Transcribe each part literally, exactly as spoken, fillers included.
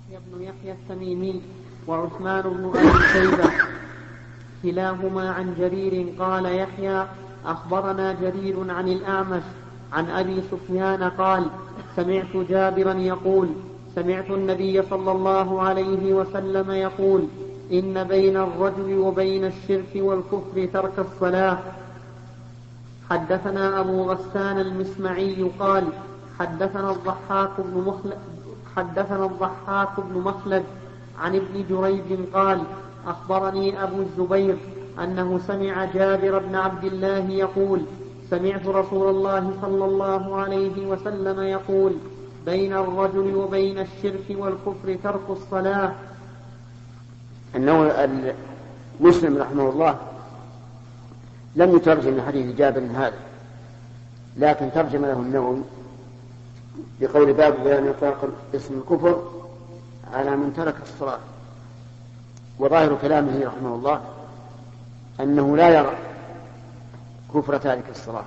يحيى بن يحيى التميمي وعثمان بن أبي شيبة كلاهما عن جرير قال يحيى أخبرنا جرير عن الأعمش عن أبي سفيان قال سمعت جابرا يقول سمعت النبي صلى الله عليه وسلم يقول إن بين الرجل وبين الشرك والكفر ترك الصلاة. حدثنا أبو غسان المسمعي قال حدثنا الضحاك بن مخلد حدثنا الضحاك بن مخلد عن ابن جريج قال أخبرني أبو الزبير أنه سمع جابر بن عبد الله يقول سمعت رسول الله صلى الله عليه وسلم يقول بين الرجل وبين الشرك والكفر ترك الصلاة. أنه مسلم رحمه الله لم يترجم حديث جابر هذا، لكن ترجم له النووي بقول باب بيان إطلاق اسم الكفر على من ترك الصلاة. وظاهر كلامه رحمه الله أنه لا يرى كفر تارك الصلاة،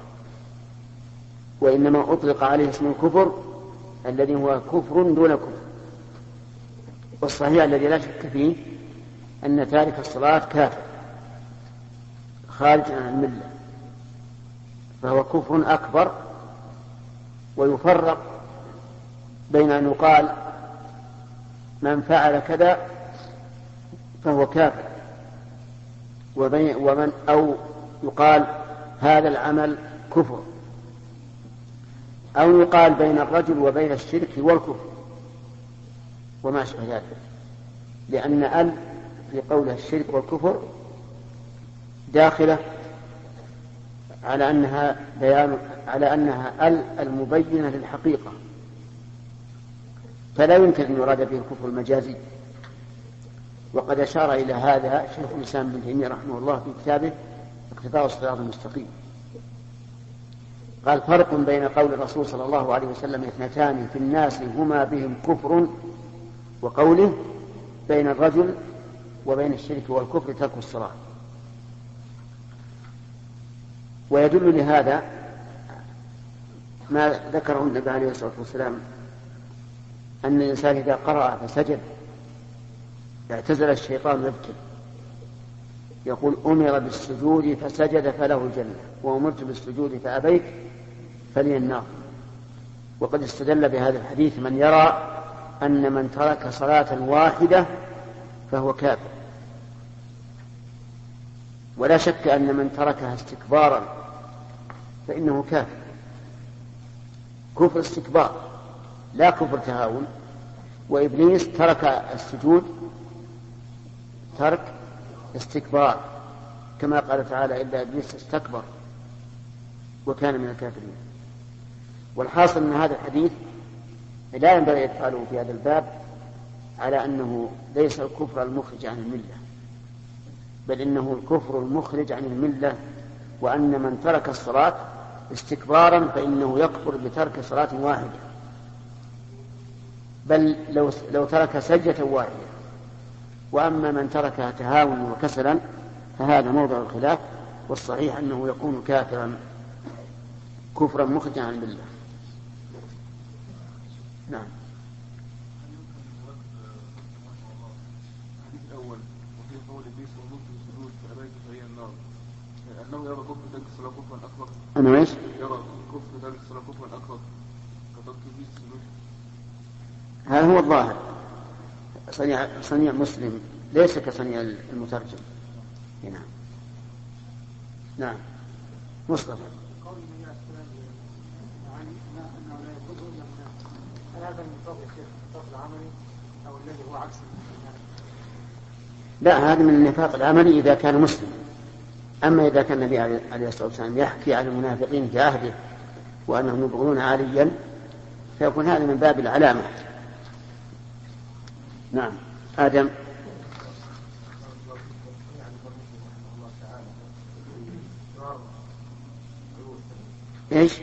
وإنما أطلق عليه اسم الكفر الذي هو كفر دون كفر. والصحيح الذي لا شك فيه أن تارك الصلاة كافر خارج عن الملة، فهو كفر أكبر. ويفرق بين أن يقال من فعل كذا فهو كافر، ومن أو يقال هذا العمل كفر، أو يقال بين الرجل وبين الشرك والكفر وما أشبه ذلك، لأن ال في قولها الشرك والكفر داخلة على أنها بيان على أنها ال المبينة للحقيقة، فلا يمكن أن يراد به الكفر المجازي. وقد أشار إلى هذا شيخ الإسلام ابن تيمية رحمه الله في كتابه اقتضاء الصراط المستقيم. قال فرق بين قول الرسول صلى الله عليه وسلم اثنتان في الناس هما بهم كفر، وقوله بين الرجل وبين الشرك والكفر ترك الصلاة. ويدل لهذا ما ذكره النبي عليه الصلاة والسلام أن الإنسان إذا قرأ فسجد اعتزل الشيطان يبكي، يقول أمر بالسجود فسجد فله الجنة، وأمرت بالسجود فأبيت فلي النار. وقد استدل بهذا الحديث من يرى أن من ترك صلاة واحدة فهو كافر، ولا شك أن من تركها استكبارا فإنه كافر، كفر استكبار لا كفر تهاون. وإبليس ترك السجود ترك استكبار، كما قال تعالى إلا إبليس استكبر وكان من الكافرين. والحاصل من هذا الحديث لا ينبغي إدخاله في هذا الباب على أنه ليس الكفر المخرج عن الملة، بل إنه الكفر المخرج عن الملة، وأن من ترك الصلاة استكبارا فإنه يكفر بترك صلاة واحدة، بل لو, لو ترك سجدة واحدة. وأما من تركها تهاونا وكسلا فهذا موضع الخلاف، والصحيح أنه يكون كافرا كفرا مخرجا عن الملة. نعم. أنه يرى كفر ترك الصلاة كفرا أكبر. أنا إيش؟ يرى كفر ترك الصلاة كفرا أكبر كترك إبليس السجود. هذا هو الظاهر. صنيع صنيع مسلم ليس كصنيع المترجم. نعم. نعم. مصطفى. لا، هذا من النفاق العملي إذا كان مسلم. أما إذا كان النبي عليه الصلاة والسلام يحكي عن المنافقين في عهده وأنهم يبغضون عليا فيكون هذا من باب العلامة. نعم. آدم. إيش؟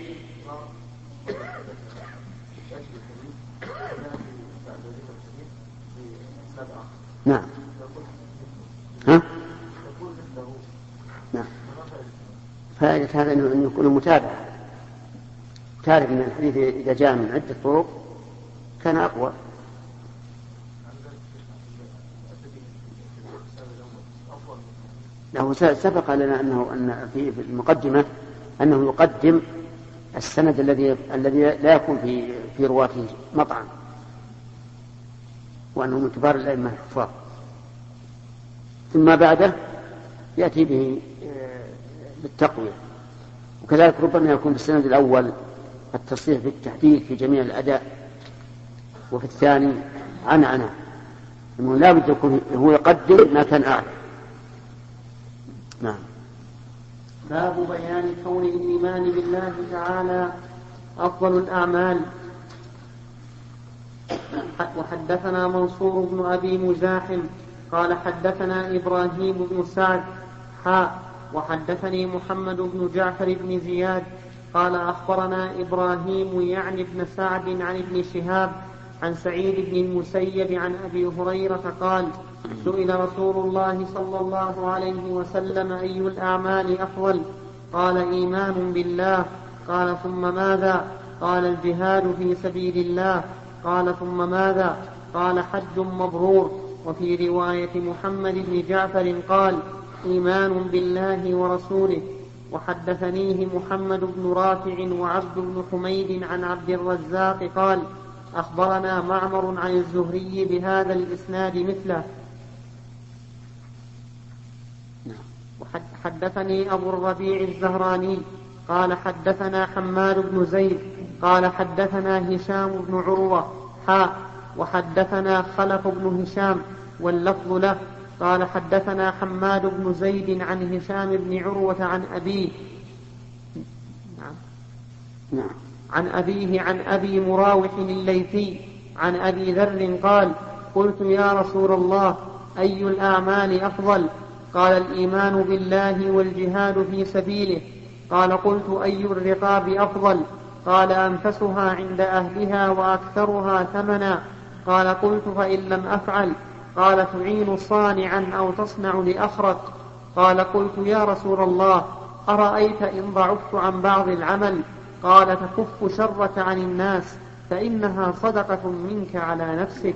نعم. ها؟ نعم. فائدة هذا أن يكون متابعة. تعرف أن الحديث إذا جاء من عدة طرق كان أقوى. له سبق لنا أنه أن في المقدمة أنه يقدم السند الذي الذي لا يكون في في رواته مطعن، وأنه من كبار الأئمة الحفاظ، ثم بعده يأتي به بالتقوية. وكذلك ربما يكون في السند الأول التصريح بالتحديث في جميع الأداء، وفي الثاني عنعنة، أنه لا بد يكون هو يقدم ما كان أعلى. نعم. باب بيان كون الإيمان بالله تعالى أفضل الأعمال. وحدثنا منصور بن أبي مزاحم قال حدثنا إبراهيم بن سعد حاء وحدثني محمد بن جعفر بن زياد قال أخبرنا إبراهيم يعني ابن سعد عن ابن شهاب عن سعيد بن المسيب عن أبي هريرة قال سئل رسول الله صلى الله عليه وسلم أي الأعمال أفضل؟ قال إيمان بالله. قال ثم ماذا؟ قال الجهاد في سبيل الله. قال ثم ماذا؟ قال حج مبرور. وفي رواية محمد بن جعفر قال إيمان بالله ورسوله. وحدثنيه محمد بن رافع وعبد بن حميد عن عبد الرزاق قال أخبرنا معمر عن الزهري بهذا الإسناد مثله. وحدثني أبو الربيع الزهراني قال حدثنا حماد بن زيد قال حدثنا هشام بن عروة حاء وحدثنا خلف بن هشام واللفظ له قال حدثنا حماد بن زيد عن هشام بن عروة عن أبيه نعم. عن أبيه عن أبي مراوح الليثي عن أبي ذر قال قلت يا رسول الله أي الأعمال أفضل؟ قال الإيمان بالله والجهاد في سبيله. قال قلت أي الرقاب أفضل؟ قال أنفسها عند أهلها وأكثرها ثمنا. قال قلت فإن لم أفعل؟ قال تعين صانعا أو تصنع لأخرك. قال قلت يا رسول الله أرأيت إن ضعفت عن بعض العمل؟ قال تكف شرك عن الناس فإنها صدقة منك على نفسك.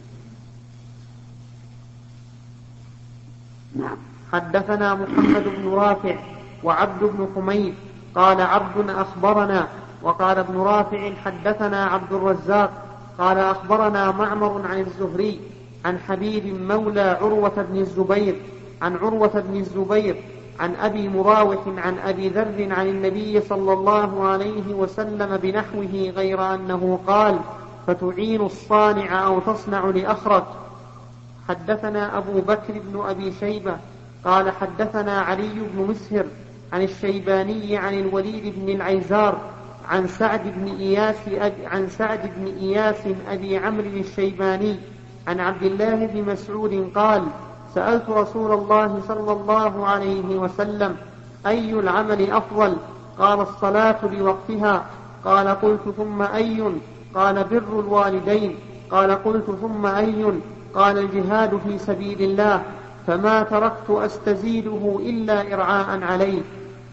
نعم. حدثنا محمد بن رافع وعبد بن حميد قال عبد أخبرنا وقال ابن رافع حدثنا عبد الرزاق قال أخبرنا معمر عن الزهري عن حبيب مولى عروة بن الزبير عن عروة بن الزبير عن أبي مراوح عن أبي ذر عن النبي صلى الله عليه وسلم بنحوه غير أنه قال فتعين الصانع أو تصنع لأخرك. حدثنا أبو بكر بن أبي شيبة قال حدثنا علي بن مسهر عن الشيباني عن الوليد بن العيزار عن سعد بن إياس أبي عن سعد بن إياس أبي عمرو الشيباني عن عبد الله بن مسعود قال سألت رسول الله صلى الله عليه وسلم أي العمل أفضل؟ قال الصلاة لوقتها. قال قلت ثم أي؟ قال بر الوالدين. قال قلت ثم أي؟ قال الجهاد في سبيل الله. فما تركت أستزيده إلا إرعاء عليه.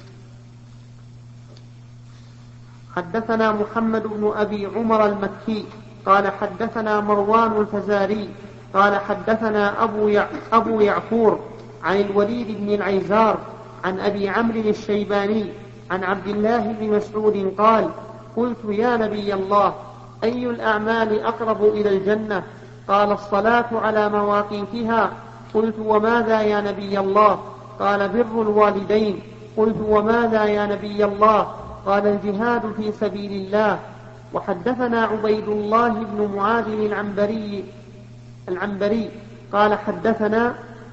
حدثنا محمد بن أبي عمر المكي قال حدثنا مروان الفزاري قال حدثنا أبو, يع... أبو يعفور عن الوليد بن العيزار عن أبي عمرو الشيباني عن عبد الله بن مسعود قال قلت يا نبي الله أي الأعمال أقرب إلى الجنة؟ قال الصلاة على مواقيتها. قلت وماذا يا نبي الله؟ قال بر الوالدين. قلت وماذا يا نبي الله؟ قال الجهاد في سبيل الله. وحدثنا عبيد الله بن معاذ العنبري العنبري قال حدثنا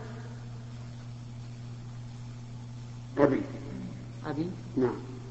أبي أبي نعم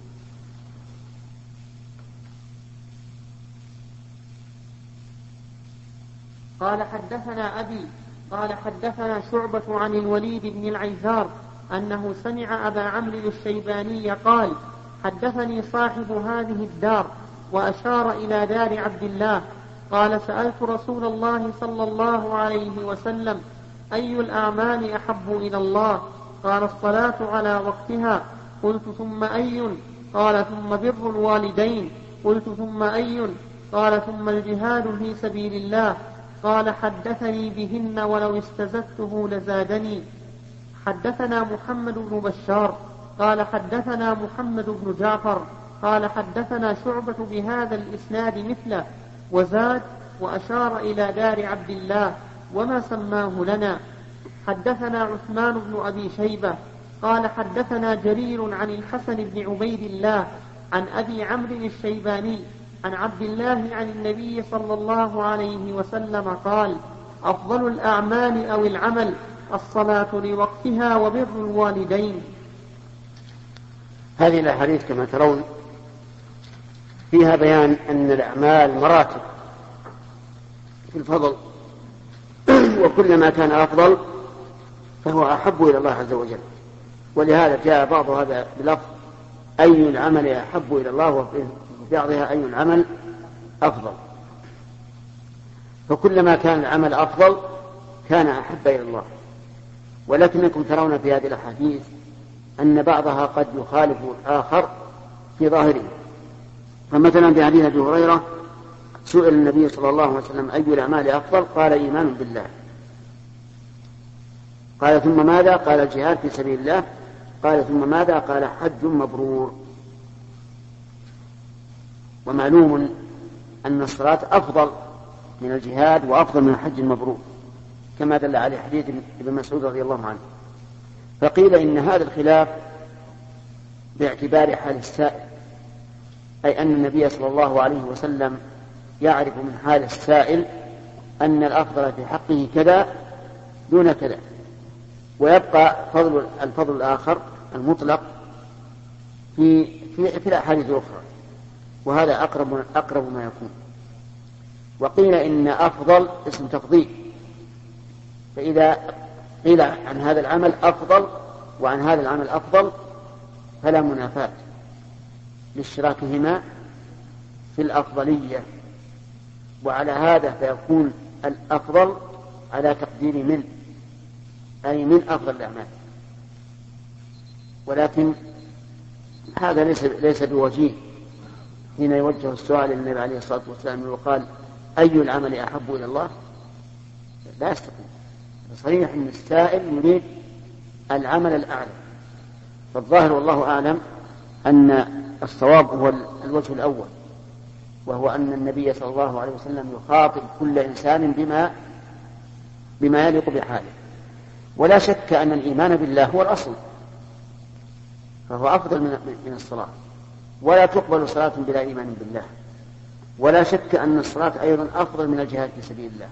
قال حدثنا أبي قال حدثنا شعبة عن الوليد بن العيزار أنه سمع أبا عمرو الشيباني قال حدثني صاحب هذه الدار وأشار إلى دار عبد الله قال سألت رسول الله صلى الله عليه وسلم أي الأعمال أحب إلى الله؟ قال الصلاة على وقتها. قلت ثم أي؟ قال ثم بر الوالدين. قلت ثم أي؟ قال ثم الجهاد في سبيل الله. قال حدثني بهن ولو استزدته لزادني. حدثنا محمد بن بشار قال حدثنا محمد بن جعفر قال حدثنا شعبة بهذا الإسناد مثله وزاد وأشار إلى دار عبد الله وما سماه لنا. حدثنا عثمان بن أبي شيبة قال حدثنا جرير عن الحسن بن عبيد الله عن أبي عمرو الشيباني عن عبد الله عن النبي صلى الله عليه وسلم قال: أفضل الأعمال أو العمل الصلاة لوقتها وبر الوالدين. هذه الأحاديث كما ترون فيها بيان أن الأعمال مراتب في الفضل، وكلما كان أفضل فهو أحب إلى الله عز وجل، ولهذا جاء بعض هذا بلفظ أي العمل أحب إلى الله، وفي بعضها أي العمل أفضل. فكلما كان العمل أفضل كان أحب إلى الله، ولكنكم ترون في هذه الأحاديث أن بعضها قد يخالف الآخر في ظاهره. فمثلا في حديث أبي هريرة سئل النبي صلى الله عليه وسلم أي الأعمال أفضل؟ قال: إيمان بالله. قال: ثم ماذا؟ قال: الجهاد في سبيل الله. قال: ثم ماذا؟ قال: حج مبرور. ومعلوم أن الصلاة أفضل من الجهاد وأفضل من الحج المبرور، كما دل عليه حديث ابن مسعود رضي الله عنه. فقيل إن هذا الخلاف باعتبار حال السائل، أي أن النبي صلى الله عليه وسلم يعرف من حال السائل أن الأفضل في حقه كذا دون كذا، ويبقى فضل الفضل الآخر المطلق في في, في الأحاديث الأخرى، وهذا أقرب أقرب ما يكون. وقيل إن أفضل اسم تفضيل، فإذا قيل عن هذا العمل أفضل وعن هذا العمل أفضل فلا منافاة لاشتراكهما في الأفضلية، وعلى هذا فيكون الأفضل على تقدير من، أي من أفضل الأعمال. ولكن هذا ليس ليس بوجيه حين يوجه السؤال للنبي عليه الصلاة والسلام وقال: أي العمل أحب إلى الله؟ لا يستطيع. صريح أن السائل يريد العمل الأعلى. فالظاهر والله أعلم أن الصواب هو الوجه الأول، وهو أن النبي صلى الله عليه وسلم يخاطب كل إنسان بما بما يليق بحاله. ولا شك أن الإيمان بالله هو الأصل، فهو أفضل من الصلاة، ولا تقبل صلاة بلا إيمان بالله. ولا شك أن الصلاة أيضا أفضل من الجهاد في سبيل الله،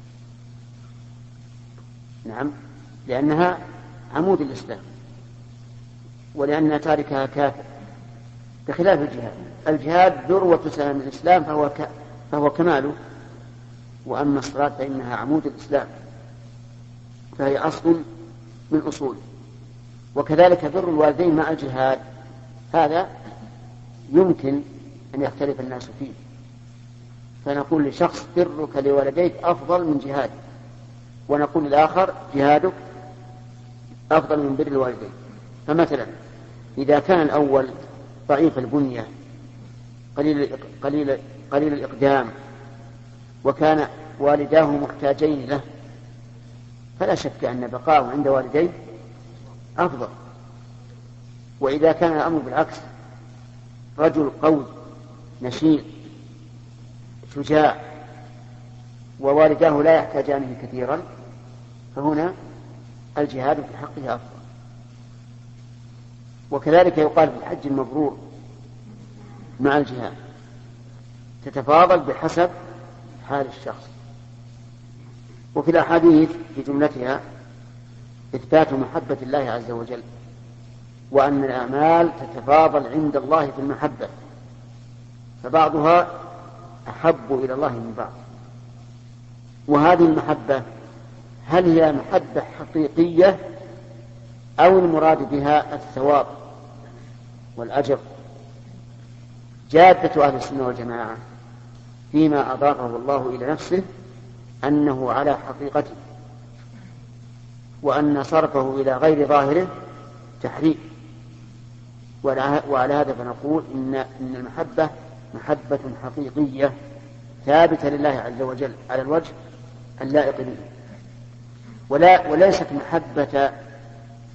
نعم، لأنها عمود الإسلام، ولأن تاركها كافر، بخلاف الجهاد. الجهاد ذروة سنام الإسلام فهو ك... فهو كماله، وأما الصلاة فإنها عمود الإسلام، فهي أصل من أصوله. وكذلك بر الوالدين مع الجهاد، هذا يمكن أن يختلف الناس فيه، فنقول لشخص برك لوالديك أفضل من جهادك، ونقول للآخر جهادك أفضل من بر الوالدين. فمثلا إذا كان الأول ضعيف البنية قليل قليل قليل الإقدام وكان والداه محتاجين له، فلا شك أن بقاءه عند والديه أفضل. وإذا كان الأمر بالعكس، رجل قوي نشيط شجاع ووالداه لا يحتاجانه كثيرا، فهنا الجهاد في حقه أفضل. وكذلك يقال في الحج المبرور مع الجهاد، تتفاضل بحسب حال الشخص. وفي الأحاديث في جملتها إثبات محبة الله عز وجل، وأن الأعمال تتفاضل عند الله في المحبة، فبعضها أحب إلى الله من بعض. وهذه المحبة هل هي محبة حقيقية أو المراد بها الثواب والأجر؟ جادة أهل السنة والجماعة فيما أضافه الله إلى نفسه أنه على حقيقته، وأن صرفه إلى غير ظاهره تحريف. وعلى هذا فنقول إن إن المحبة محبة حقيقية ثابتة لله عز وجل على الوجه اللائق به، ولا وليست محبة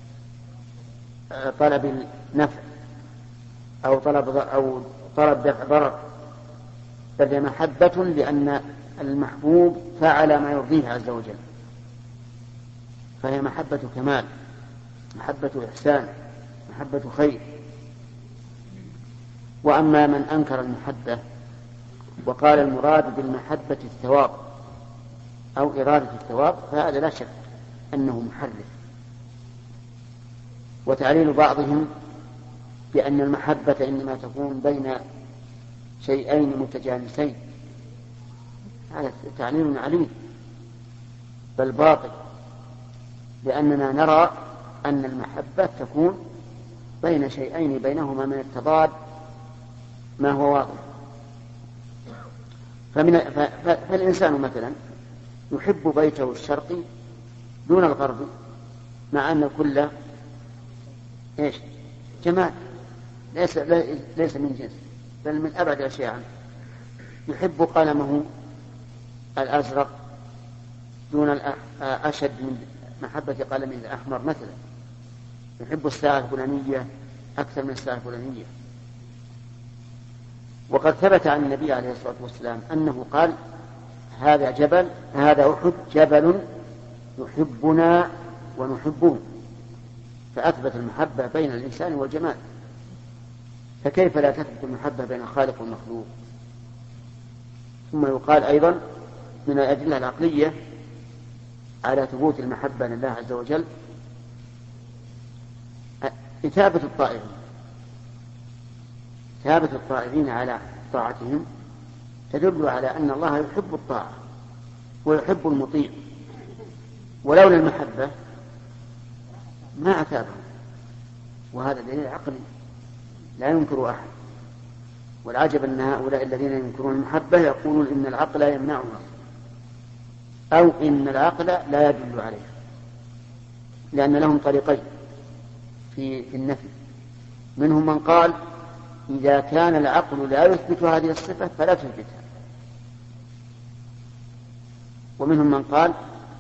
طلب النفع أو طلب أو طلب دفع ضرر، بل هي محبة لأن المحبوب فعل ما يرضيه عز وجل، فهي محبة كمال، محبة إحسان، محبة خير. وأما من أنكر المحبة وقال المراد بالمحبة الثواب أو إرادة الثواب فهذا لا شك أنه محرف. وتعليل بعضهم بأن المحبة إنما تكون بين شيئين متجانسين هذا تعليل عليل بل باطل، لأننا نرى أن المحبة تكون بين شيئين بينهما من التضاد ما هو واضح. فمن فالإنسان مثلا يحب بيته الشرقي دون الغربي مع أن كل إيش جمال ليس, ليس من جنس بل من أبعد الأشياء عنه. يحب قلمه الأزرق دون أشد من محبة قلمه الأحمر مثلا. يحب الساعة الفلانية أكثر من الساعة الفلانية. وقد ثبت عن النبي عليه الصلاة والسلام أنه قال هذا جبل هذا أحد جبل يحبنا ونحبه، فأثبت المحبة بين الإنسان والجمال، فكيف لا تثبت المحبة بين الخالق والمخلوق؟ ثم يقال أيضا من الأدلة العقلية على ثبوت المحبة لله عز وجل إثابة الطائعين إثابة الطائعين على طاعتهم تدل على أن الله يحب الطاعة ويحب المطيع، ولولا المحبة ما أثابهم، وهذا دليل عقلي لا ينكر أحد. والعجب أن هؤلاء الذين ينكرون المحبة يقولون إن العقل يمنعها أو إن العقل لا يدل عليها، لأن لهم طريقين في النفي. منهم من قال إذا كان العقل لا يثبت هذه الصفة فلا تثبتها، ومنهم من قال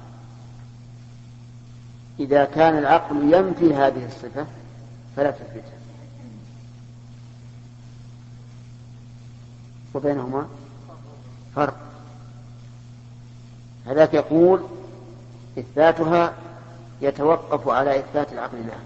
إذا كان العقل ينفي هذه الصفة فلا تثبتها، وبينهما فرق. هذاك يقول إثباتها يتوقف على إثبات العقل لها،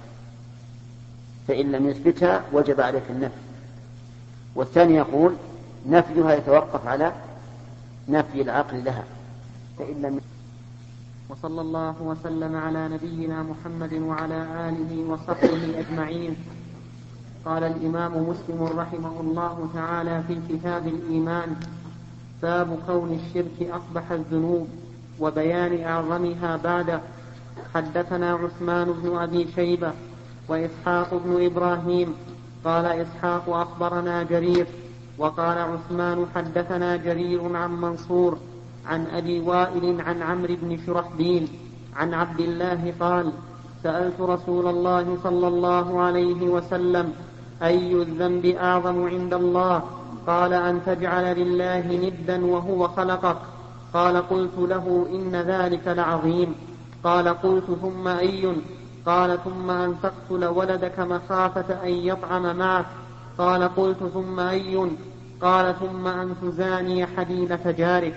فإن لم يثبتها وجب عليك النفي. والثاني يقول نفيها يتوقف على نفي العقل لها فإن لم. وصلى الله وسلم على نبينا محمد وعلى آله وصحبه أجمعين. قال الإمام مسلم رحمه الله تعالى في كتاب الإيمان: باب كون الشرك أقبح الذنوب وبيان أعظمها بعده. حدثنا عثمان بن أبي شيبة وإسحاق بن إبراهيم قال إسحاق أخبرنا جرير وقال عثمان حدثنا جرير عن منصور عن أبي وائل عن عمرو بن شرحبيل عن عبد الله قال: سألت رسول الله صلى الله عليه وسلم: أي الذنب أعظم عند الله؟ قال: أن تجعل لله ندا وهو خلقك. قال: قلت له: إن ذلك لعظيم. قال: قلت: ثم أي؟ قال: ثم أن تقتل ولدك مخافة أن يطعم معك. قال: قلت: ثم أي؟ قال: ثم أن تزاني حليلة جارك.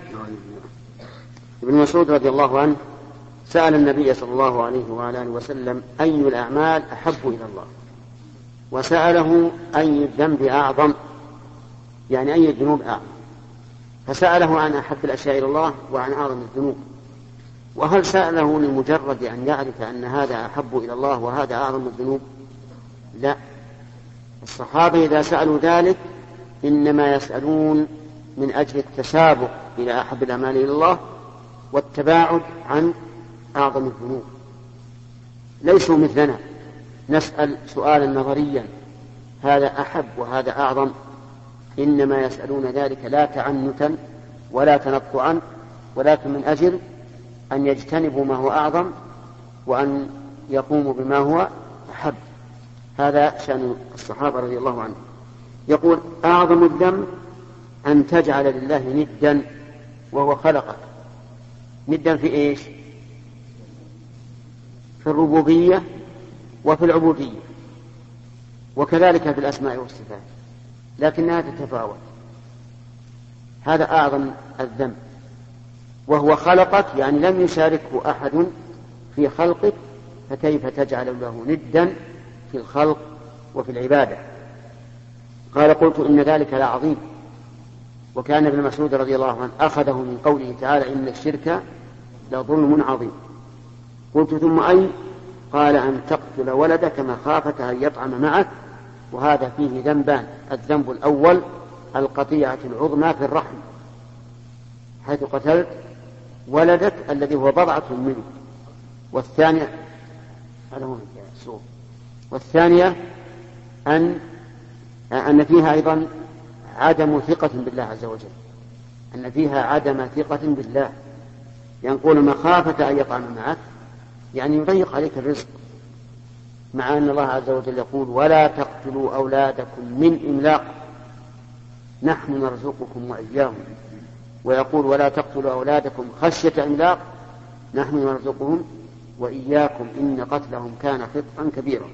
ابن مسعود رضي الله عنه سأل النبي صلى الله عليه وعلى آله وسلم: أي الأعمال أحب إلى الله؟ وسأله: أي الذنب أعظم؟ يعني أي الذنوب أعظم؟ فسأله عن أحب الأشياء إلى الله وعن أعظم الذنوب. وهل سأله لمجرد أن يعرف أن هذا أحب إلى الله وهذا أعظم الذنوب؟ لا، الصحابة إذا سألوا ذلك إنما يسألون من أجل التسابق إلى أحب الأعمال إلى الله والتباعد عن أعظم الذنوب. ليسوا مثلنا نسأل سؤالا نظريا هذا أحب وهذا أعظم، إنما يسألون ذلك لا تعنتا ولا تنطعا، ولكن من أجل أن يجتنبوا ما هو أعظم وأن يقوموا بما هو أحب. هذا شأن الصحابة رضي الله عنهم. يقول: أعظم الذنب أن تجعل لله ندا وهو خلقك. ندا في إيش؟ في الربوبية وفي العبودية. وكذلك في الأسماء والصفات، لكنها تتفاوت. هذا أعظم الذنب، وهو خلقك، يعني لم يشاركه أحد في خلقك، فكيف تجعل له ندا في الخلق وفي العبادة؟ قال قلت إن ذلك لعظيم. وكان ابن مسعود رضي الله عنه أخذه من قوله تعالى إن الشرك لظلم عظيم. قلت ثم أي؟ قال أن تقتل ولدك مخافة أن يطعم معك، وهذا فيه ذنبان. الذنب الأول القطيعة العظمى في الرحم، حيث قتلت ولدك الذي هو بضعة منه. والثانية والثانية أن أن فيها أيضا عدم ثقة بالله عز وجل، أن فيها عدم ثقة بالله. ينقول مخافة أن يطعم معك، يعني يضيق عليك الرزق، مع أن الله عز وجل يقول ولا تقتلوا أولادكم من إملاق نحن نرزقكم وإياهم، ويقول ولا تقتلوا أولادكم خشية إملاق نحن نرزقهم وإياكم إن قتلهم كان خطئا كبيرا.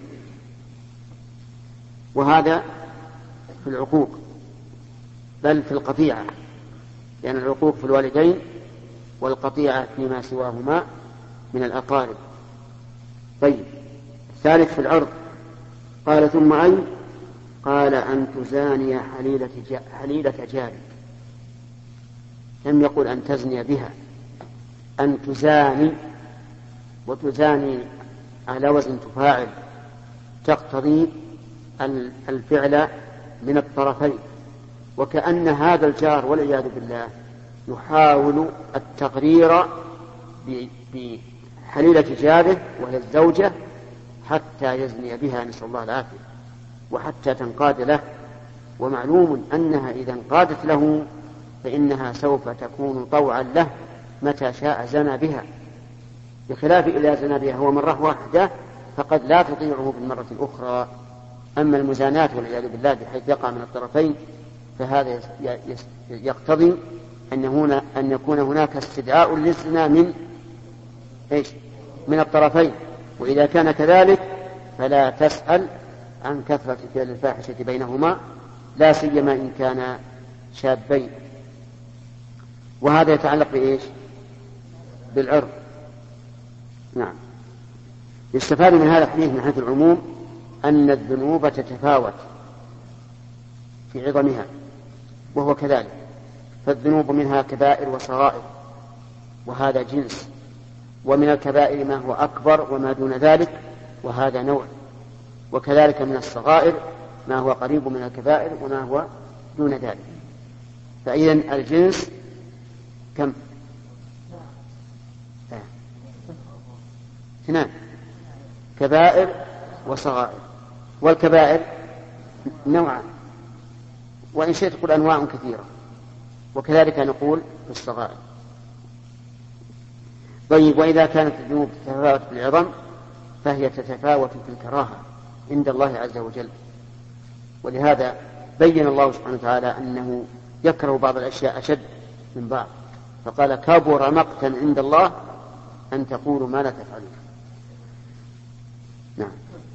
وهذا في العقوق، بل في القطيعة، لأن يعني العقوق في الوالدين والقطيعة فيما سواهما من الأقارب. طيب، الثالث في العرض. قال ثم أي؟ قال أن تزاني حليلة, جا حليلة جارك. لم يقل أن تزني بها، أن تزاني، وتزاني على وزن تفاعل، تقتضي الفعل من الطرفين، وكأن هذا الجار والعياذ بالله يحاول التقرير بحليلة جاره وهي الزوجة حتى يزني بها، نسأل الله العافية، وحتى تنقاد له. ومعلوم أنها إذا انقادت له فإنها سوف تكون طوعا له متى شاء زنى بها، بخلاف إذا زنى بها هو مرة واحدة فقد لا تطيعه بالمرة الأخرى. أما المزاناة والعياذ بالله بحيث يقع من الطرفين فهذا يقتضي أن, هنا أن يكون هناك استدعاء للزنا من إيش؟ من الطرفين. وإذا كان كذلك فلا تسأل عن كثرة فعل الفاحشة بينهما، لا سيما إن كان شابين. وهذا يتعلق بإيش؟ بالعرض. نعم. يستفاد من هذا الحديث من حيث العموم أن الذنوب تتفاوت في عظمها، وهو كذلك، فالذنوب منها كبائر وصغائر، وهذا جنس، ومن الكبائر ما هو أكبر وما دون ذلك، وهذا نوع، وكذلك من الصغائر ما هو قريب من الكبائر وما هو دون ذلك. فإذن الجنس كم؟ اثنان، كبائر وصغائر. والكبائر نوعان، وإن شئت تقول أنواع كثيرة، وكذلك نقول في الصغائر. طيب، وإذا كانت الذنوب تتفاوت في العظم فهي تتفاوت في الكراهة عند الله عز وجل. ولهذا بين الله سبحانه وتعالى أنه يكره بعض الأشياء أشد من بعض، فقال كبر مقتا عند الله أن تقولوا ما لا تفعلون. نعم.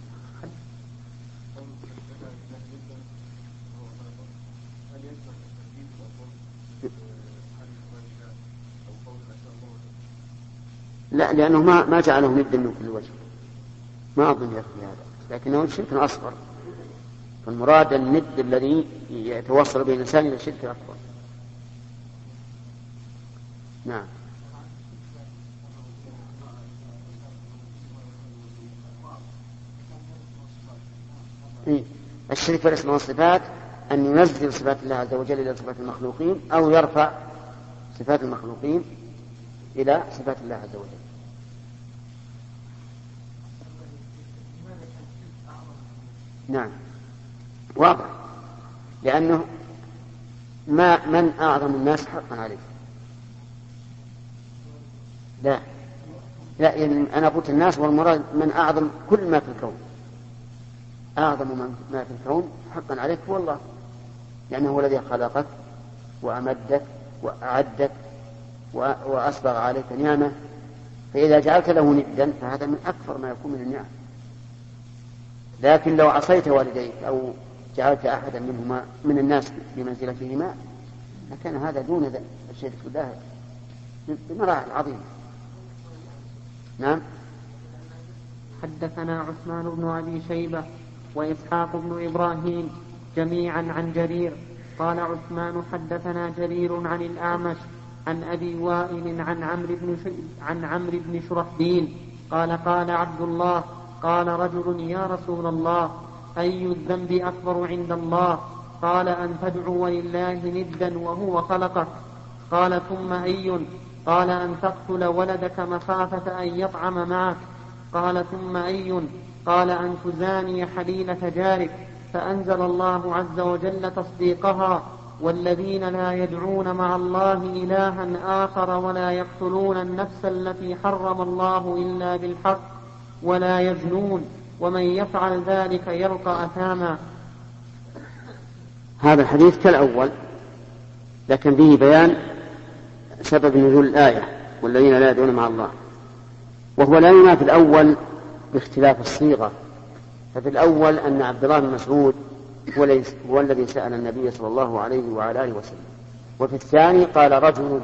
لا، لأنه ما ما جعله ندا من كل وجه، ما أظن يكفي هذا، لكنه شرك أصغر. فالمراد الند الذي يتوصل به الإنسان إلى الشرك الأكبر. نعم. إيه؟ الشرك في الاسم والصفات أن ينزل صفات الله عز وجل إلى صفات المخلوقين، أو يرفع صفات المخلوقين إلى صفات الله عز وجل. نعم، واضح، لأنه ما من أعظم الناس حقا عليه. لا لا يعني أنا قلت الناس والمراد من أعظم كل ما في الكون. أعظم ما في الكون حقا عليك هو الله، لأنه هو الذي خلقك وأمدك وأعدك وأسبغ عليك نعمة، فإذا جعلت له ندا فهذا من أكثر ما يكون من النعم. لكن لو عصيت والديك أو جعلت أحدا منهما من الناس بمنزلتهما لكان هذا دون الشرك بالله بمراحل عظيمة. نعم. حدثنا عثمان بن أبي شيبة وإسحاق بن إبراهيم جميعا عن جرير قال عثمان حدثنا جرير عن الأعمش عن أبي وائل عن عمرو بن عن عمرو بن شرحبيل قال قال عبد الله قال رجل يا رسول الله أي الذنب أكبر عند الله؟ قال أن تدعو لله ندا وهو خلقك. قال ثم أي؟ قال أن تقتل ولدك مخافة أن يطعم معك. قال ثم أي؟ قال أن تزاني حليلة جارك. فأنزل الله عز وجل تصديقها والذين لا يدعون مع الله إلها آخر ولا يقتلون النفس التي حرم الله إلا بالحق ولا يزنون ومن يفعل ذلك يلقى أثاما. هذا الحديث كالأول لكن به بيان سبب نزول الآية والذين لا يدعون مع الله، وهو لا ينافي الأول باختلاف الصيغة. ففي الأول أن عبد الله بن مسعود هو الذي سأل النبي صلى الله عليه وعلى آله وسلم، وفي الثاني قال رجل،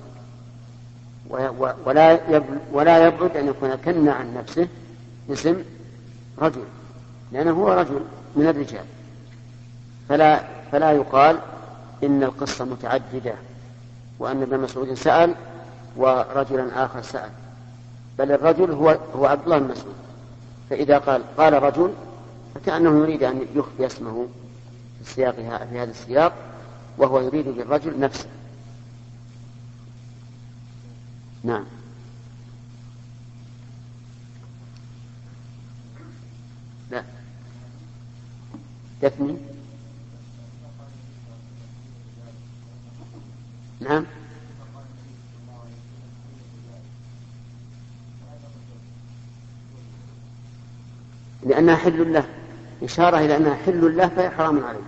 ولا يبعد أن يكون كنى عن نفسه اسم رجل لأنه هو رجل من الرجال، فلا, فلا يقال إن القصة متعددة وأن ابن مسعود سأل ورجلا آخر سأل، بل الرجل هو, هو عبد الله بن مسعود. فإذا قال قال رجل فكأنه يريد أن يخفي اسمه في, السياق في هذا السياق، وهو يريد بالرجل نفسه. نعم. لا تثني. نعم. لأنها حل له، إشارة إلى أنها حل له فهي حرام عليه.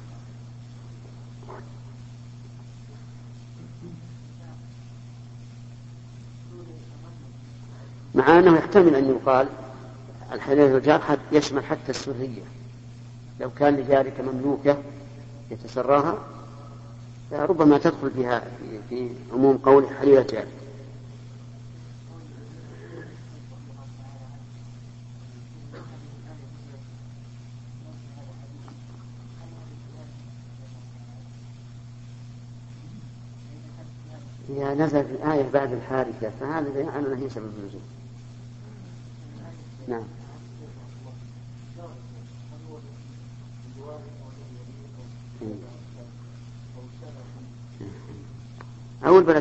مع أنه يحتمل أن يقال الحلال الجار يشمل حتى السرية، لو كان لجارك مملوكة يتسراها ربما تدخل فيها في عموم قول حليلة جارك. هي نزل في الآية بعد الحادثة، فهذا يعني هي سبب النزول. نعم. أول بلد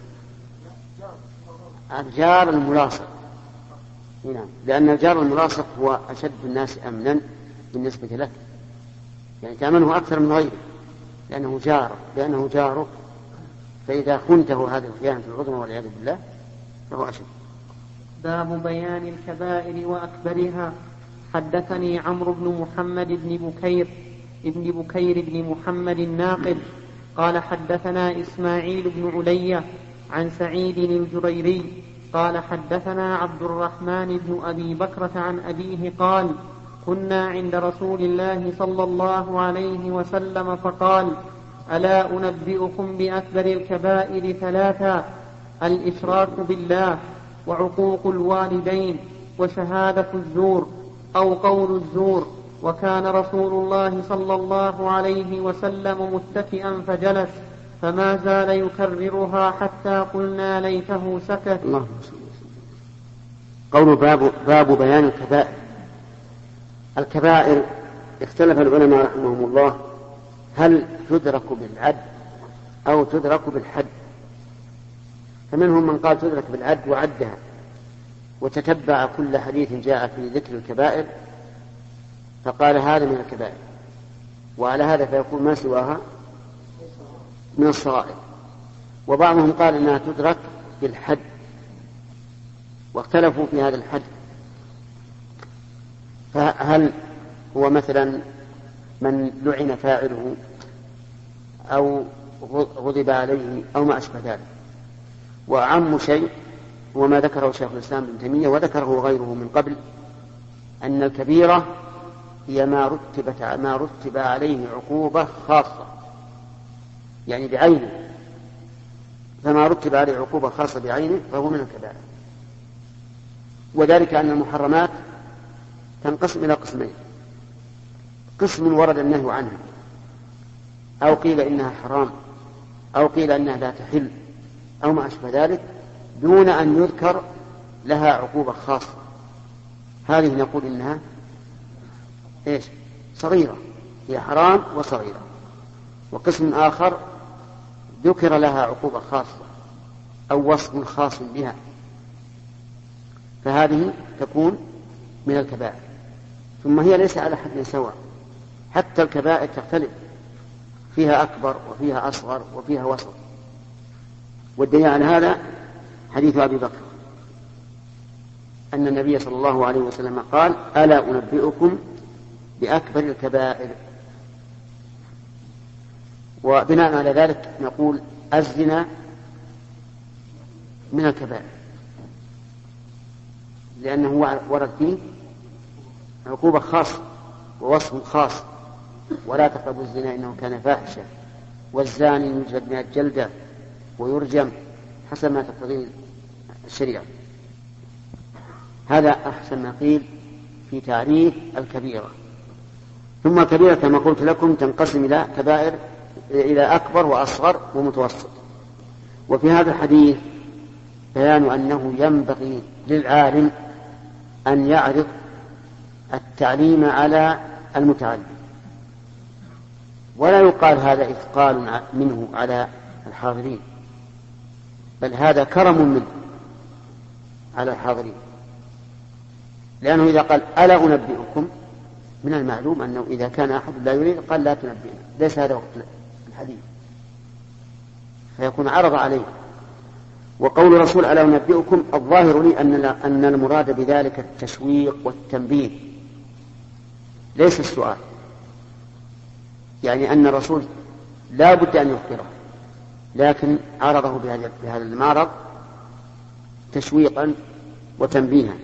الجار الملاصق. نعم، لأن الجار الملاصق هو أشد الناس أمنا بالنسبة لك، يعني تأمنه أكثر من غيره لأنه جار لأنه جارك، فإذا خنته هذه الخيانة العظمى والعياذ بالله فهو أشد. باب بيان الكبائر وأكبرها. حدثني عمرو بن محمد بن بكير ابن بكير بن محمد الناقد قال حدثنا إسماعيل بن علية عن سعيد الجريري قال حدثنا عبد الرحمن بن أبي بكرة عن أبيه قال كنا عند رسول الله صلى الله عليه وسلم فقال ألا أنبئكم بأكبر الكبائر ثلاثا: الإشراك بالله وعقوق الوالدين وشهادة الزور أو قول الزور. وكان رسول الله صلى الله عليه وسلم متكئا فجلس فما زال يكررها حتى قلنا ليته سكت. الله. قول باب, باب بيان الكبائر. الكبائر اختلف العلماء رحمهم الله هل تدرك بالعد أو تدرك بالحد، فمنهم من قال تدرك بالعد وعدها وتتبع كل حديث جاء في ذكر الكبائر فقال هذا من الكبائر، وعلى هذا فيكون ما سواها من الصغائر. وبعضهم قال انها تدرك بالحد واختلفوا في هذا الحد، فهل هو مثلا من لعن فاعله أو غضب عليه أو ما أشبه ذلك. وأعم شيء هو ما ذكره شيخ الإسلام ابن تيمية وذكره غيره من قبل، أن الكبيرة هي ما رتبت ما رتب عليه عقوبة خاصة، يعني بعينه، فما رتب عليه عقوبة خاصة بعينه فهو من الكبائر. وذلك أن المحرمات تنقسم إلى قسمين: قسم ورد النهي عنها، أو قيل إنها حرام، أو قيل إنها لا تحل، أو ما أشبه ذلك، دون أن يذكر لها عقوبة خاصة. هذه نقول إنها إيش؟ صغيرة، هي حرام وصغيرة. وقسم آخر ذكر لها عقوبة خاصة أو وصف خاص بها، فهذه تكون من الكبائر. ثم هي ليس على حد سواء، حتى الكبائر تختلف، فيها أكبر وفيها أصغر وفيها وسط. والدليل على هذا حديث أبي بكر أن النبي صلى الله عليه وسلم قال: ألا أنبئكم بأكبر الكبائر. وبناء على ذلك نقول الزنا من الكبائر، لأنه ورد فيه عقوبة خاصة ووصف خاص: ولا تقربوا الزنا إنه كان فاحشة، والزاني يجلد مئة جلدة ويرجم حسب ما تقتضيه الشريعة. هذا أحسن ما قيل في تعريف الكبيرة. ثم الكبيرة كما قلت لكم تنقسم إلى كبائر، إلى أكبر وأصغر ومتوسط. وفي هذا الحديث بيان أنه ينبغي للعالم أن يعرض التعليم على المتعلم، ولا يقال هذا إثقال منه على الحاضرين، بل هذا كرم منه على الحاضرين. لأنه إذا قال: ألا أنبئكم، من المعلوم أنه إذا كان أحد لا يريد قال: لا تنبئنا، ليس هذا وقت الحديث، فيكون عرض عليه. وقول الرسول: ألا أنبئكم، الظاهر لي أن المراد بذلك التشويق والتنبيه، ليس السؤال، يعني أن الرسول لا بد أن يخبره، لكن عرضه بهذا المعرض تشويقا وتنبيها.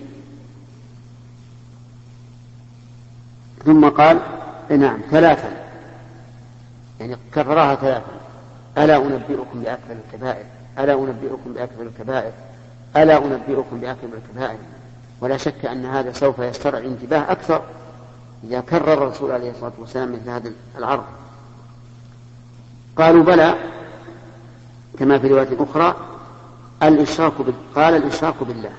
ثم قال: نعم ثلاثا، يعني كررها ثلاثا: ألا أنبئكم بأكبر الكبائر، ألا أنبئكم بأكبر الكبائر، ألا أنبئكم بأكبر الكبائر. ولا شك أن هذا سوف يسترعي انتباه أكثر إذا كرر الرسول عليه الصلاة والسلام مثل هذا العرض. قالوا: بلى، كما في رواية أخرى: الإشراك بالله. قال: الإشراك بالله،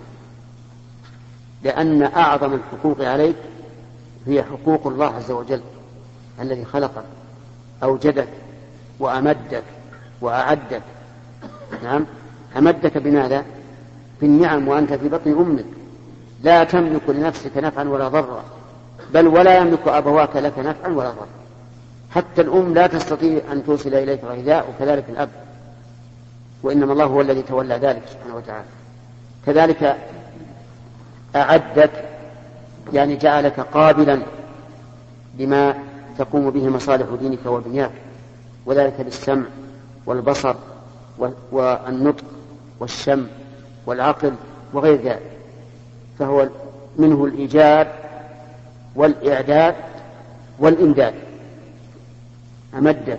لأن أعظم الحقوق عليك هي حقوق الله عز وجل الذي خلقك، أوجدك وأمدك وأعدك. نعم، أمدك بماذا؟ بالنعم، وأنت في بطن أمك لا تملك لنفسك نفعا ولا ضرا، بل ولا يملك أبواك لك نفعا ولا ضرا. حتى الأم لا تستطيع أن توصل إليك غذاء، وكذلك الأب، وإنما الله هو الذي تولى ذلك سبحانه وتعالى. كذلك أعدك، يعني جعلك قابلا بما تقوم به مصالح دينك ودنياك، وذلك بالسمع والبصر والنطق والشم والعقل وغير ذلك. فهو منه الإيجاد والإعداد والإمداد. أمدك،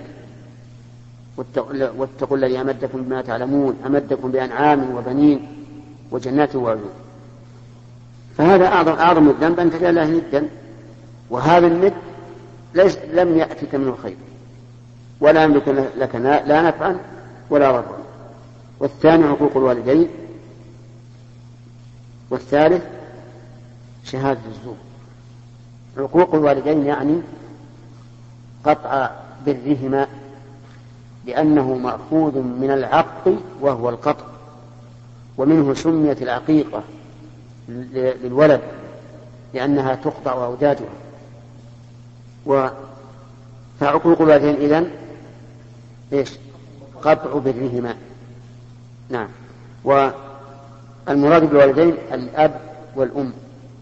واتقوا الذي أمدكم بما تعلمون، أمدكم بأنعام وبنين وجنات وعيون. فهذا أعظم أعظم الذنب أن تجعل له ندا، وهذا الند ليس لم يأتك منه خير، ولا يملك لك لا نفعا ولا ضرا. والثاني عقوق الوالدين. والثالث شهادة الزور. عقوق الوالدين يعني قطع برهما، لأنه مأخوذ من العق وهو القطع، ومنه سميت العقيقة للولد لأنها تقطع أودادها. فعقوق الوالدين إذن إيش؟ قطع برهما. نعم. والمراد بالوالدين الأب والأم،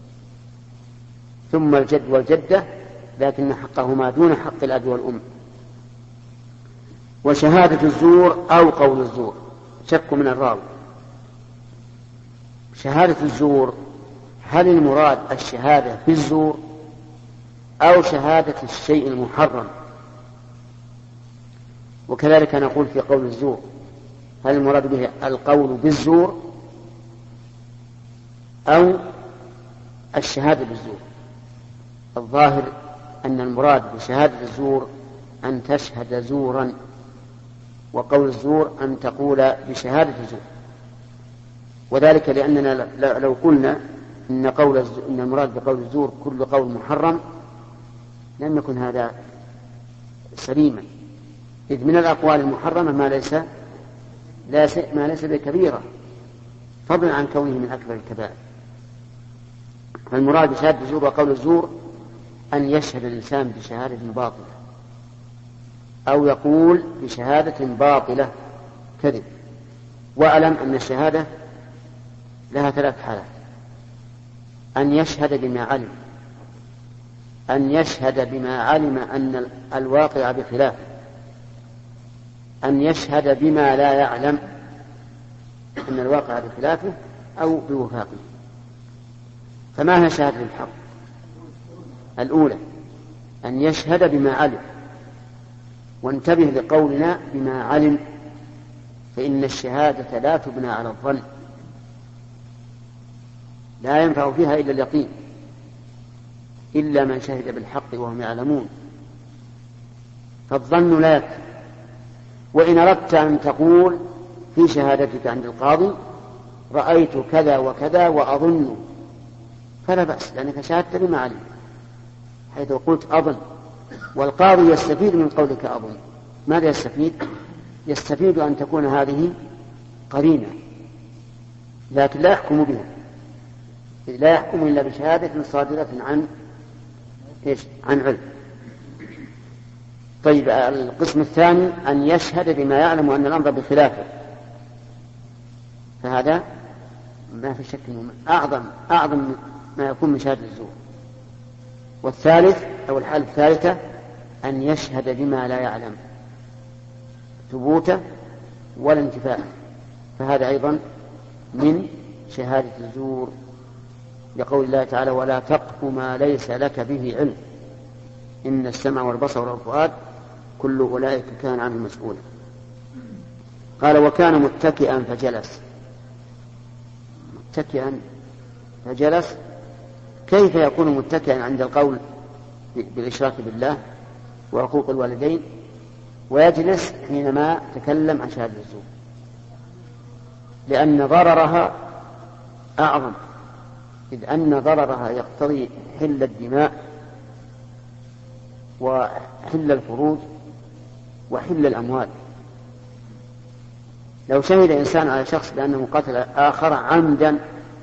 ثم الجد والجدة، لكن حقهما دون حق الأب والأم. وشهادة الزور أو قول الزور، شك من الراوي. شهادة الزور، هل المراد الشهادة في الزور أو شهادة الشيء المحرم. وكذلك نقول في قول الزور، هل المراد به القول بالزور أو الشهادة بالزور؟ الظاهر أن المراد بشهادة الزور أن تشهد زورا، وقول الزور أن تقول بشهادة الزور. وذلك لأننا لو قلنا إن, قول إن المراد بقول الزور كل قول محرم لم يكن هذا سليما، إذ من الأقوال المحرمة ما ليس ما ليس بكبيرة، فضلا عن كونه من أكبر الكبائر. فالمراد بشهادة الزور وقول الزور أن يشهد الإنسان بشهادة باطلة أو يقول بشهادة باطلة كذب. وأعلم أن الشهادة لها ثلاث حالات: أن يشهد بما علم، أن يشهد بما علم أن الواقع بخلافه، أن يشهد بما لا يعلم أن الواقع بخلافه أو بوفاقه. فما هي شهادة الحق؟ الأولى أن يشهد بما علم، وانتبه لقولنا بما علم، فإن الشهادة لا تبنى على الظن، لا ينفع فيها إلا اليقين، إلا من شهد بالحق وهم يعلمون، فالظن لا يكفي. وإن أردت أن تقول في شهادتك عند القاضي رأيت كذا وكذا وأظن، فلا بأس، لأنك شهدت بما علم، حيث قلت أظن، والقاضي يستفيد من قولك أظن. ماذا يستفيد؟ يستفيد أن تكون هذه قرينة، لكن لا يحكم بها، لا يحكم إلا بشهادة صادرة عن إيش؟ عن علم. طيب، القسم الثاني أن يشهد بما يعلم أن الأمر بخلافه، فهذا ما في شك منه أعظم أعظم ما يكون من شهادة الزور. والثالث أو الحالة الثالثة أن يشهد بما لا يعلم ثبوته ولا انتفاءه، فهذا أيضا من شهادة الزور، لقول الله تعالى: ولا تقف ما ليس لك به علم إن السمع والبصر والفؤاد كل أولئك كان عنه مسؤولا. قال: وكان متكئا فجلس. متكئا فجلس، كيف يكون متكئا عند القول بالإشراك بالله وعقوق الوالدين ويجلس حينما تكلم عن شهادة الزور؟ لأن ضررها أعظم، إذ أن ضررها يقتضي حل الدماء وحل الفروج وحل الأموال. لو شهد إنسان على شخص بأنه قتل آخر عمدا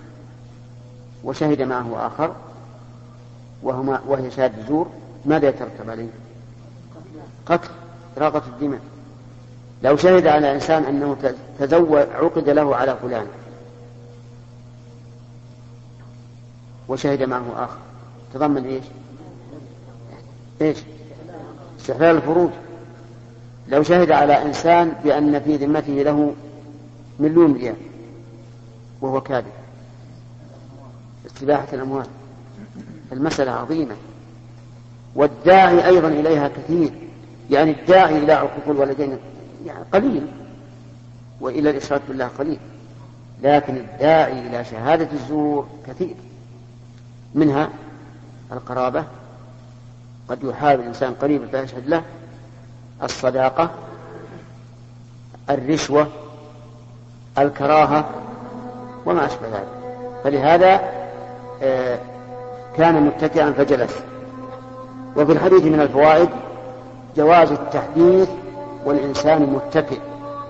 وشهد معه آخر وهما وهي شهادة الزور، ماذا يترتب عليه؟ قتل، إراقة الدماء. لو شهد على إنسان أنه تزوج عقد له على فلان وشهد معه آخر، تضمن إيش؟ إيش؟ استحلال الفروج. لو شهد على إنسان بأن في ذمته له مليون ريال وهو كاذب، استباحة الأموال. المسألة عظيمة، والداعي أيضا إليها كثير، يعني الداعي إلى عقوق الوالدين يعني قليل، وإلى الإشراك بالله قليل، لكن الداعي إلى شهادة الزور كثير. منها القرابة، قد يحاول الإنسان قريبا فيشهد له، الصداقة، الرشوة، الكراهة وما أشبه ذلك. فلهذا آه كان متكئا فجلس. وفي الحديث من الفوائد جواز التحديث والإنسان متكئ.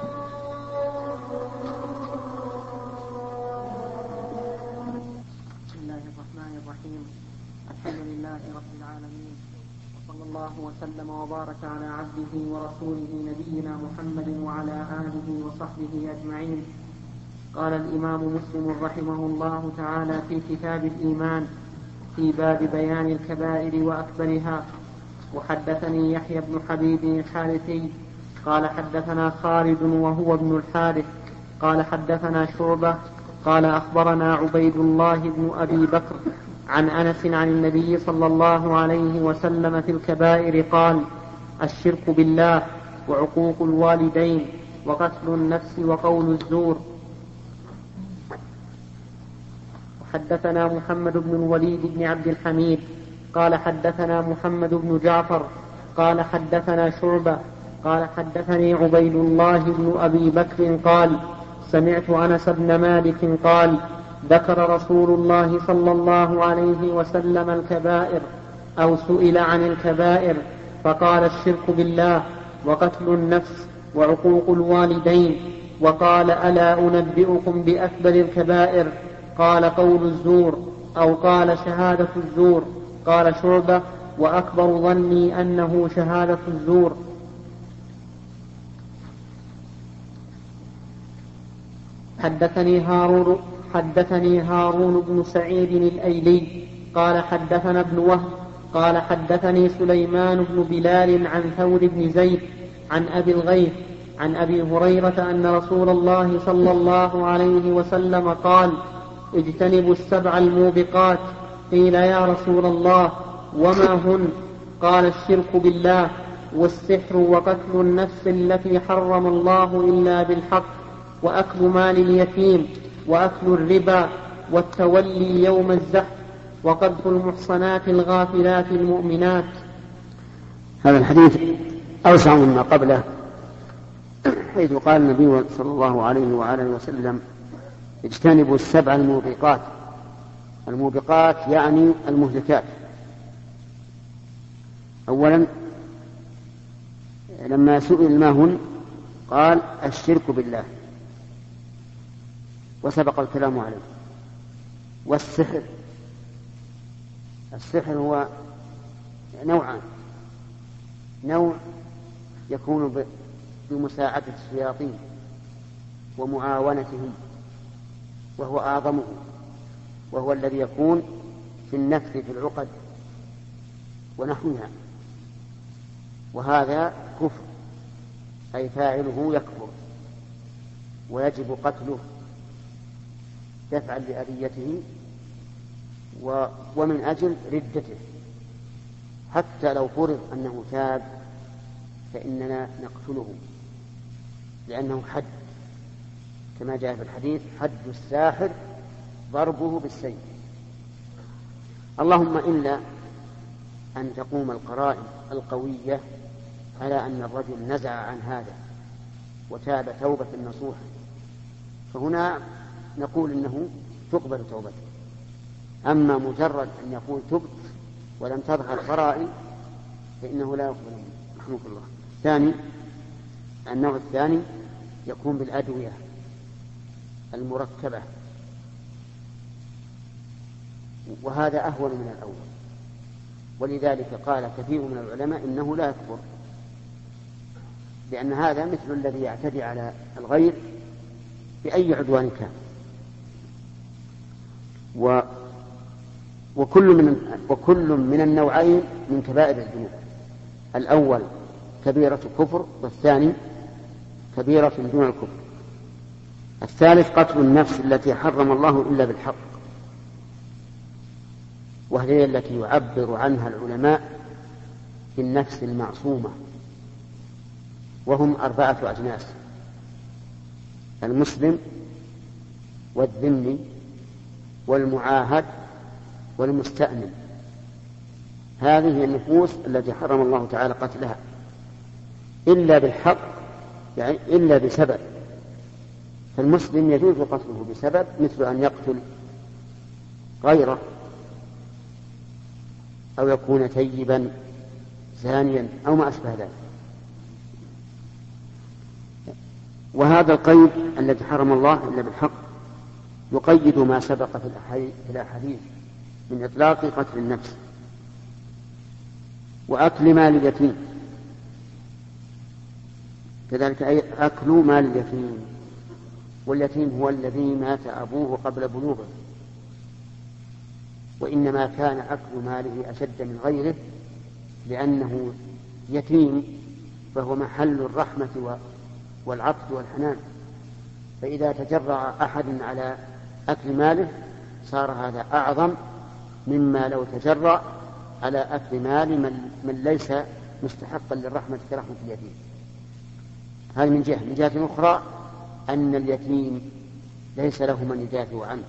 بسم الله الرحمن الرحيم. الحمد لله رب العالمين، وصلى الله وسلم وبارك على عبده ورسوله نبينا محمد وعلى آله وصحبه أجمعين. قال الإمام مسلم رحمه الله تعالى في كتاب الإيمان في باب بيان الكبائر وأكبرها: وحدثني يحيى بن حبيب الحارثي قال حدثنا خالد وهو ابن الحارث قال حدثنا شعبة قال أخبرنا عبيد الله بن أبي بكر عن أنس عن النبي صلى الله عليه وسلم في الكبائر قال: الشرك بالله وعقوق الوالدين وقتل النفس وقول الزور. حدثنا محمد بن الوليد بن عبد الحميد قال حدثنا محمد بن جعفر قال حدثنا شعبة قال حدثني عبيد الله بن أبي بكر قال: سمعت أنس بن مالك قال: ذكر رسول الله صلى الله عليه وسلم الكبائر أو سئل عن الكبائر فقال: الشرك بالله وقتل النفس وعقوق الوالدين، وقال: ألا أنبئكم بأكبر الكبائر؟ قال: قول الزور، أو قال: شهادة الزور. قال شعبة: وأكبر ظني أنه شهادة الزور. حدثني هارون حدثني هارون بن سعيد الأيلي قال حدثنا ابن وهب قال حدثني سليمان بن بلال عن ثور بن زيد عن أبي الغيث عن أبي هريرة أن رسول الله صلى الله عليه وسلم قال: اجتنبوا السبع الموبقات. قيل: يا رسول الله وما هن؟ قال: الشرك بالله والسحر وقتل النفس التي حرم الله إلا بالحق وأكل مال اليتيم وأكل الربا والتولي يوم الزحف وقذف المحصنات الغافلات المؤمنات. هذا الحديث أوسع مما قبله، حيث قال النبي صلى الله عليه وآله وسلم: اجتنبوا السبع الموبقات. الموبقات يعني المهلكات. أولا لما سئل ما هن قال: الشرك بالله، وسبق الكلام عليه. والسحر، السحر هو نوعان: نوع يكون بمساعدة الشياطين ومعاونتهم وهو أعظمه، وهو الذي يكون في النفس في العقد ونحوها، وهذا كفر، أي فاعله يكفر ويجب قتله دفعا لأذيته ومن أجل ردته. حتى لو فرض أنه تاب فإننا نقتله، لأنه حد، كما جاء في الحديث: حد الساحر ضربه بالسيف. اللهم إلا أن تقوم القرائن القوية على أن الرجل نزع عن هذا وتاب توبة نصوحا، فهنا نقول إنه تقبل توبته. أما مجرد أن يقول تبت ولم تظهر قرائن فإنه لا يقبل منه، رحمه الله. ثاني، النوع الثاني يكون بالأدوية المركبة، وهذا أهون من الأول، ولذلك قال كثير من العلماء إنه لا يكفر، لأن هذا مثل الذي يعتدي على الغير بأي عدوان كان. و وكل من وكل من النوعين من كبائر الذنوب. الأول كبيرة كفر، والثاني كبيرة دون الكفر. الثالث قتل النفس التي حرم الله إلا بالحق، وهي التي يعبر عنها العلماء بالنفس المعصومة، وهم أربعة أجناس: المسلم والذمي والمعاهد والمستأمن. هذه هي النفوس التي حرم الله تعالى قتلها إلا بالحق، يعني إلا بسبب. فالمسلم يجوز قتله بسبب، مثل أن يقتل غيره، أو يكون تيبا زانيا أو ما أشبه ذلك. وهذا القيد الذي حرم الله إلا بالحق يقيد ما سبق في الأحاديث من إطلاق قتل النفس وأكل مال اليتيم، كذلك أي أكل مال اليتيم. واليتيم هو الذي مات أبوه قبل بلوغه، وإنما كان أكل ماله أشد من غيره لأنه يتيم، فهو محل الرحمة والعطف والحنان، فإذا تجرأ أحد على أكل ماله صار هذا أعظم مما لو تجرأ على أكل مال من, من ليس مستحقا للرحمة كرحمة اليتيم. هذه من جهة. من جهة أخرى أن اليتيم ليس له من يدافع عنه،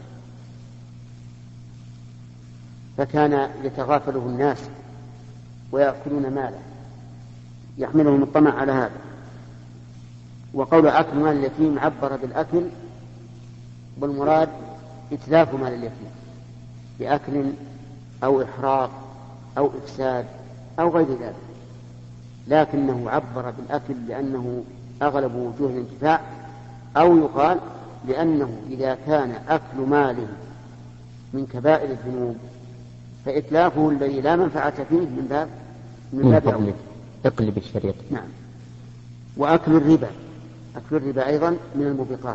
فكان يتغافله الناس ويأكلون ماله يحملهم الطمع على هذا. وقول أكل مال اليتيم عبر بالأكل، والمراد إتلاف مال اليتيم بأكل أو إحراق أو إفساد أو غير ذلك، لكنه عبر بالأكل لأنه أغلب وجوه الانتفاع، أو يقال لأنه إذا كان أكل ماله من كبائر الذنوب فإتلافه الذي لا منفعة فيه من باب من باب أولى. اقلب الشريط. نعم. وأكل الربا، أكل الربا أيضا من الموبقات.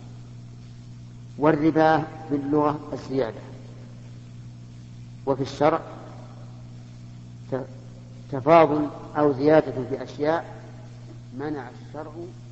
والربا في اللغة الزيادة، وفي الشرع تفاضل أو زيادة في أشياء منع الشرع